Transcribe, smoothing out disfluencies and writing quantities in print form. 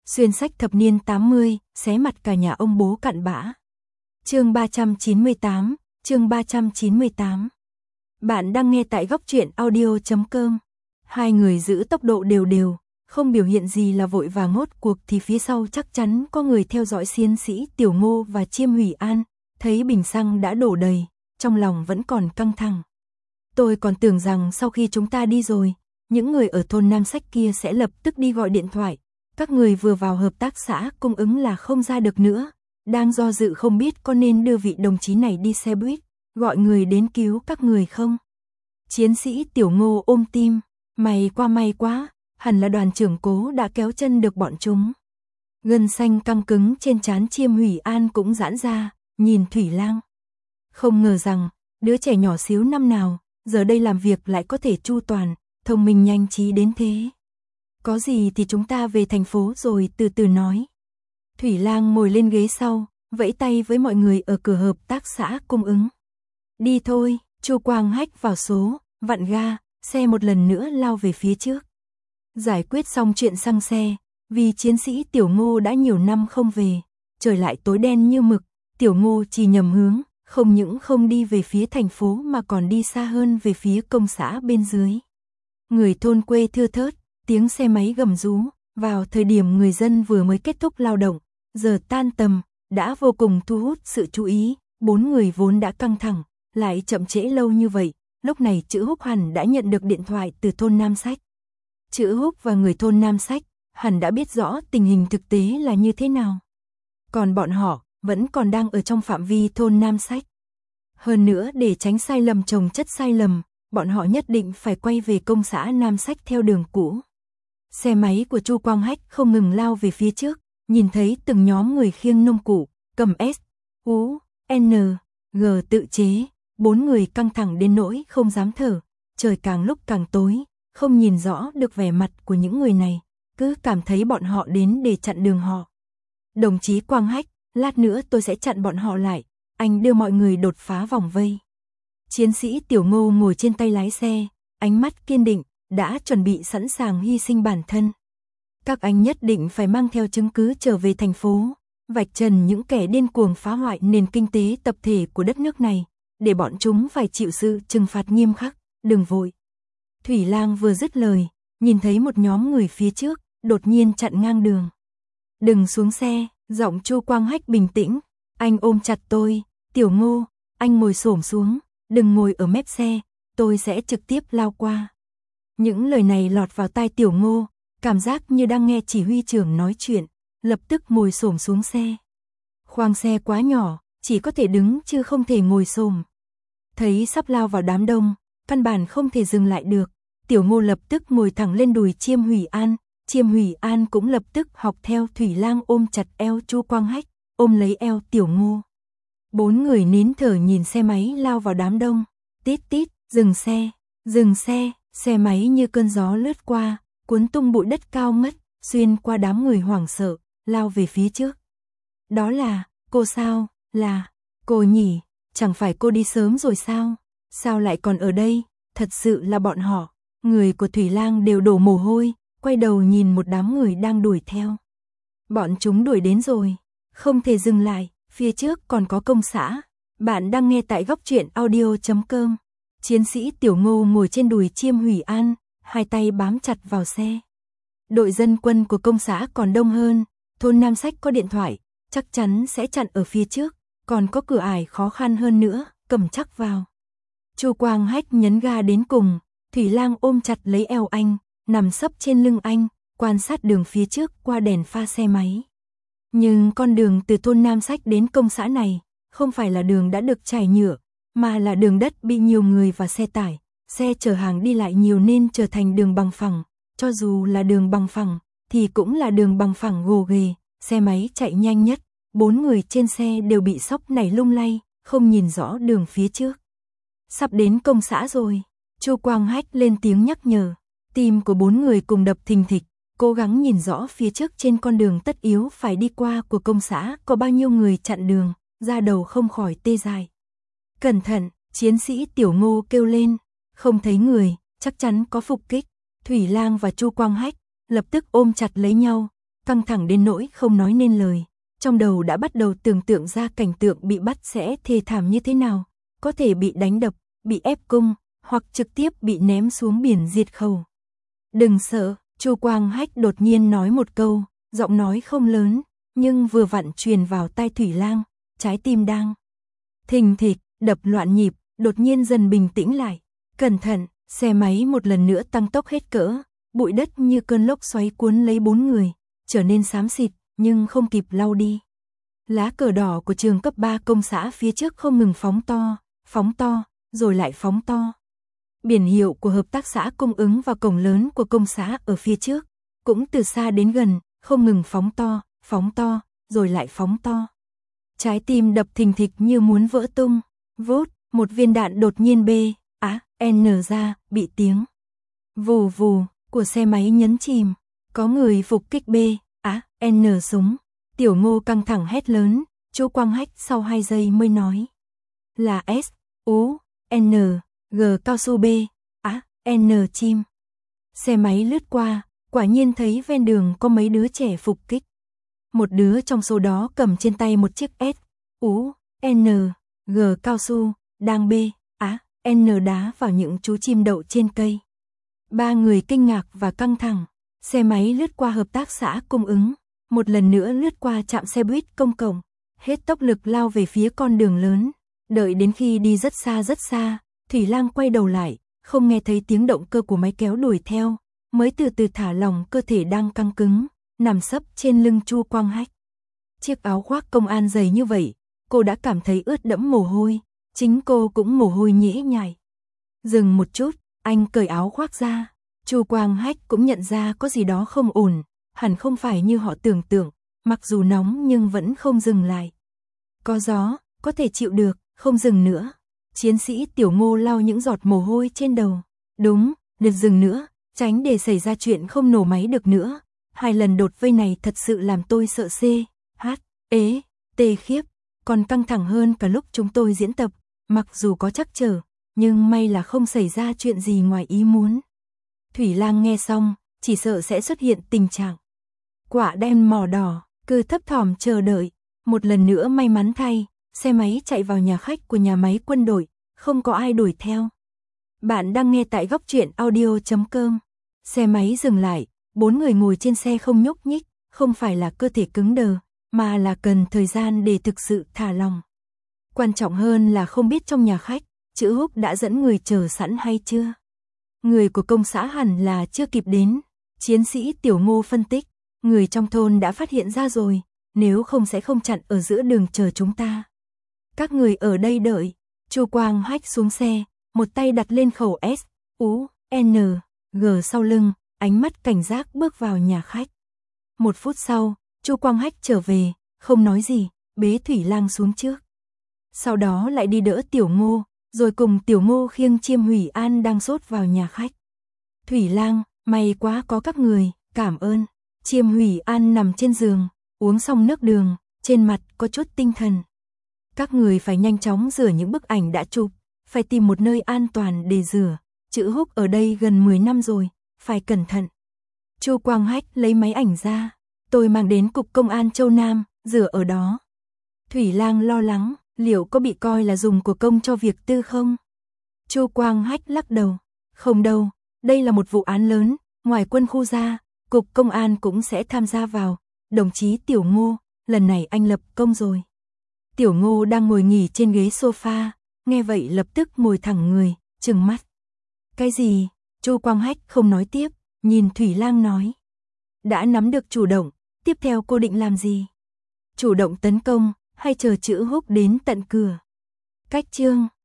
Xuyên sách thập niên 80, xé mặt cả nhà ông bố cặn bã. Chương 398, chương 398. Bạn đang nghe tại góc truyện audio.com. Hai người giữ tốc độ đều đều, không biểu hiện gì là vội vàng ngốt cuộc thì phía sau chắc chắn có người theo dõi chiến sĩ Tiểu Ngô và Chiêm Hủy An, thấy bình xăng đã đổ đầy, trong lòng vẫn còn căng thẳng. Tôi còn tưởng rằng sau khi chúng ta đi rồi, những người ở thôn Nam Sách kia sẽ lập tức đi gọi điện thoại. Các người vừa vào hợp tác xã cung ứng là không ra được nữa, đang do dự không biết có nên đưa vị đồng chí này đi xe buýt, gọi người đến cứu các người không. Chiến sĩ Tiểu Ngô ôm tim, may quá, hẳn là đoàn trưởng Cố đã kéo chân được bọn chúng. Gân xanh căng cứng trên trán Chiêm Hủy An cũng giãn ra, nhìn Thủy Lang. Không ngờ rằng, đứa trẻ nhỏ xíu năm nào, giờ đây làm việc lại có thể chu toàn, thông minh nhanh trí đến thế. Có gì thì chúng ta về thành phố rồi từ từ nói. Thủy Lang ngồi lên ghế sau, vẫy tay với mọi người ở cửa hợp tác xã cung ứng. Đi thôi, Chu Quang Hách vào số, vặn ga, xe một lần nữa lao về phía trước. Giải quyết xong chuyện xăng xe, vì chiến sĩ Tiểu Ngô đã nhiều năm không về, trời lại tối đen như mực, Tiểu Ngô chỉ nhầm hướng, không những không đi về phía thành phố mà còn đi xa hơn về phía công xã bên dưới. Người thôn quê thưa thớt, tiếng xe máy gầm rú, vào thời điểm người dân vừa mới kết thúc lao động, giờ tan tầm, đã vô cùng thu hút sự chú ý, bốn người vốn đã căng thẳng, lại chậm trễ lâu như vậy, lúc này Chữ Húc hẳn đã nhận được điện thoại từ thôn Nam Sách. Chữ Húc và người thôn Nam Sách hẳn đã biết rõ tình hình thực tế là như thế nào. Còn bọn họ vẫn còn đang ở trong phạm vi thôn Nam Sách. Hơn nữa để tránh sai lầm chồng chất sai lầm, bọn họ nhất định phải quay về công xã Nam Sách theo đường cũ. Xe máy của Chu Quang Hách không ngừng lao về phía trước, nhìn thấy từng nhóm người khiêng nông cụ, cầm S, U, N, G tự chế, bốn người căng thẳng đến nỗi không dám thở, trời càng lúc càng tối, không nhìn rõ được vẻ mặt của những người này, cứ cảm thấy bọn họ đến để chặn đường họ. Đồng chí Quang Hách, lát nữa tôi sẽ chặn bọn họ lại, anh đưa mọi người đột phá vòng vây. Chiến sĩ Tiểu Ngô ngồi trên tay lái xe, ánh mắt kiên định, đã chuẩn bị sẵn sàng hy sinh bản thân. Các anh nhất định phải mang theo chứng cứ trở về thành phố, vạch trần những kẻ điên cuồng phá hoại nền kinh tế tập thể của đất nước này, để bọn chúng phải chịu sự trừng phạt nghiêm khắc, đừng vội. Thủy Lang vừa dứt lời, nhìn thấy một nhóm người phía trước, đột nhiên chặn ngang đường. Đừng xuống xe, giọng Chu Quang Hách bình tĩnh, anh ôm chặt tôi, Tiểu Ngô, anh ngồi xổm xuống, đừng ngồi ở mép xe, tôi sẽ trực tiếp lao qua. Những lời này lọt vào tai Tiểu Ngô, cảm giác như đang nghe chỉ huy trưởng nói chuyện, lập tức ngồi xổm xuống xe. Khoang xe quá nhỏ, chỉ có thể đứng chứ không thể ngồi xổm. Thấy sắp lao vào đám đông, căn bản không thể dừng lại được, Tiểu Ngô lập tức ngồi thẳng lên đùi Chiêm Hủy An, Chiêm Hủy An cũng lập tức học theo Thủy Lang ôm chặt eo Chu Quang Hách, ôm lấy eo Tiểu Ngô. Bốn người nín thở nhìn xe máy lao vào đám đông, tít tít, dừng xe, xe máy như cơn gió lướt qua, cuốn tung bụi đất cao ngất, xuyên qua đám người hoảng sợ, lao về phía trước. Đó là, cô sao, là, cô nhỉ, chẳng phải cô đi sớm rồi sao, sao lại còn ở đây, thật sự là bọn họ, người của Thủy Lang đều đổ mồ hôi, quay đầu nhìn một đám người đang đuổi theo. Bọn chúng đuổi đến rồi, không thể dừng lại, phía trước còn có công xã. Bạn đang nghe tại góc truyện audio.com. Chiến sĩ Tiểu Ngô ngồi trên đùi Chiêm Hủy An, hai tay bám chặt vào xe. Đội dân quân của công xã còn đông hơn, thôn Nam Sách có điện thoại, chắc chắn sẽ chặn ở phía trước, còn có cửa ải khó khăn hơn nữa, cầm chắc vào. Chu Quang Hách nhấn ga đến cùng, Thủy Lang ôm chặt lấy eo anh, nằm sấp trên lưng anh, quan sát đường phía trước qua đèn pha xe máy. Nhưng con đường từ thôn Nam Sách đến công xã này, không phải là đường đã được trải nhựa, mà là đường đất bị nhiều người và xe tải, xe chở hàng đi lại nhiều nên trở thành đường bằng phẳng. Cho dù là đường bằng phẳng, thì cũng là đường bằng phẳng gồ ghề, xe máy chạy nhanh nhất, bốn người trên xe đều bị sốc nảy lung lay, không nhìn rõ đường phía trước. Sắp đến công xã rồi, Chu Quang Hách lên tiếng nhắc nhở, tim của bốn người cùng đập thình thịch, cố gắng nhìn rõ phía trước trên con đường tất yếu phải đi qua của công xã có bao nhiêu người chặn đường, da đầu không khỏi tê dại. Cẩn thận, chiến sĩ Tiểu Ngô kêu lên, không thấy người, chắc chắn có phục kích. Thủy Lang và Chu Quang Hách lập tức ôm chặt lấy nhau, căng thẳng đến nỗi không nói nên lời. Trong đầu đã bắt đầu tưởng tượng ra cảnh tượng bị bắt sẽ thê thảm như thế nào. Có thể bị đánh đập, bị ép cung, hoặc trực tiếp bị ném xuống biển diệt khẩu. Đừng sợ, Chu Quang Hách đột nhiên nói một câu, giọng nói không lớn, nhưng vừa vặn truyền vào tai Thủy Lang, trái tim đang thình thịch, đập loạn nhịp, đột nhiên dần bình tĩnh lại. Cẩn thận, xe máy một lần nữa tăng tốc hết cỡ, bụi đất như cơn lốc xoáy cuốn lấy 4 người, trở nên xám xịt, nhưng không kịp lau đi. Lá cờ đỏ của trường cấp 3 công xã phía trước không ngừng phóng to, rồi lại phóng to. Biển hiệu của hợp tác xã cung ứng vào cổng lớn của công xã ở phía trước, cũng từ xa đến gần, không ngừng phóng to, rồi lại phóng to. Trái tim đập thình thịch như muốn vỡ tung, vút, một viên đạn đột nhiên N ra, bị tiếng vù vù của xe máy nhấn chìm, có người phục kích N súng. Tiểu Ngô căng thẳng hét lớn, Chu Quang Hách sau 2 giây mới nói. Là S-U-N, G cao su B, N chim. Xe máy lướt qua, quả nhiên thấy ven đường có mấy đứa trẻ phục kích. Một đứa trong số đó cầm trên tay một chiếc S-U-N, G cao su, đang B, N đá vào những chú chim đậu trên cây. 3 người kinh ngạc và căng thẳng, xe máy lướt qua hợp tác xã cung ứng. Một lần nữa lướt qua trạm xe buýt công cộng, hết tốc lực lao về phía con đường lớn. Đợi đến khi đi rất xa, Thủy Lang quay đầu lại, không nghe thấy tiếng động cơ của máy kéo đuổi theo, mới từ từ thả lỏng cơ thể đang căng cứng, nằm sấp trên lưng Chu Quang Hách. Chiếc áo khoác công an dày như vậy, cô đã cảm thấy ướt đẫm mồ hôi, chính cô cũng mồ hôi nhễ nhại. Dừng một chút, anh cởi áo khoác ra, Chu Quang Hách cũng nhận ra có gì đó không ổn. Hẳn không phải như họ tưởng tượng, mặc dù nóng nhưng vẫn không dừng lại. Có gió, có thể chịu được, không dừng nữa. Chiến sĩ Tiểu Ngô lau những giọt mồ hôi trên đầu. Đúng, đừng dừng nữa, tránh để xảy ra chuyện không nổ máy được nữa. 2 lần đột vây này thật sự làm tôi sợ tê khiếp, còn căng thẳng hơn cả lúc chúng tôi diễn tập. Mặc dù có trắc trở, nhưng may là không xảy ra chuyện gì ngoài ý muốn. Thủy Lang nghe xong, chỉ sợ sẽ xuất hiện tình trạng quả đen mỏ đỏ, cứ thấp thỏm chờ đợi. Một lần nữa may mắn thay, xe máy chạy vào nhà khách của nhà máy quân đội, không có ai đuổi theo. Bạn đang nghe tại góc truyện audio.com. Xe máy dừng lại, 4 người ngồi trên xe không nhúc nhích, không phải là cơ thể cứng đờ, mà là cần thời gian để thực sự thả lòng. Quan trọng hơn là không biết trong nhà khách, Chữ Húc đã dẫn người chờ sẵn hay chưa. Người của công xã hẳn là chưa kịp đến. Chiến sĩ Tiểu Ngô phân tích, người trong thôn đã phát hiện ra rồi, nếu không sẽ không chặn ở giữa đường chờ chúng ta. Các người ở đây đợi. Chu Quang Hách xuống xe, một tay đặt lên khẩu S-U-N, G sau lưng, ánh mắt cảnh giác bước vào nhà khách. 1 phút sau, Chu Quang Hách trở về, không nói gì, bế Thủy Lang xuống trước. Sau đó lại đi đỡ Tiểu Ngô, rồi cùng Tiểu Ngô khiêng Chiêm Hủy An đang sốt vào nhà khách. Thủy Lang, may quá có các người, cảm ơn. Chiêm Hủy An nằm trên giường, uống xong nước đường, trên mặt có chút tinh thần. Các người phải nhanh chóng rửa những bức ảnh đã chụp, phải tìm một nơi an toàn để rửa. Chữ Húc ở đây gần 10 năm rồi, phải cẩn thận. Chu Quang Hách lấy máy ảnh ra, tôi mang đến cục công an Châu Nam, rửa ở đó. Thủy Lang lo lắng, liệu có bị coi là dùng của công cho việc tư không? Chu Quang Hách lắc đầu, không đâu, đây là một vụ án lớn, ngoài quân khu ra, cục công an cũng sẽ tham gia vào. Đồng chí Tiểu Ngô, lần này anh lập công rồi. Tiểu Ngô đang ngồi nghỉ trên ghế sofa, nghe vậy lập tức ngồi thẳng người, trừng mắt. Cái gì? Chu Quang Hách không nói tiếp, nhìn Thủy Lang nói. Đã nắm được chủ động, tiếp theo cô định làm gì? Chủ động tấn công, hay chờ Chữ Húc đến tận cửa? Cách chương